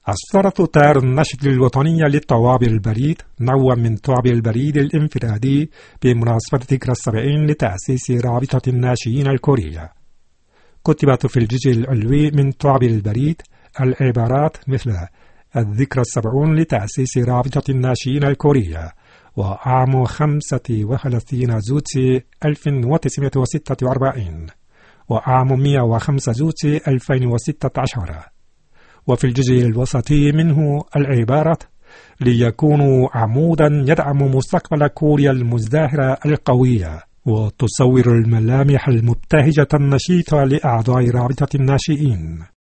أصدرت تار النشر الوطنية للطوابع البريد نوع من طابع البريد الانفرادي بمناسبة ذكرى 70 لتأسيس رابطة الناشئين الكورية. كتبت في الجزء العلوي من طابع البريد العبارات مثل الذكرى 70 لتأسيس رابطة الناشئين الكورية وعام 35 زوتي 1946 وعام 105 زوتي 2016. وفي الجزء الوسطي منه العبارة ليكونوا عمودا يدعم مستقبل كوريا المزدهرة القوية، وتصور الملامح المبتهجة النشيطة لأعضاء رابطة الناشئين.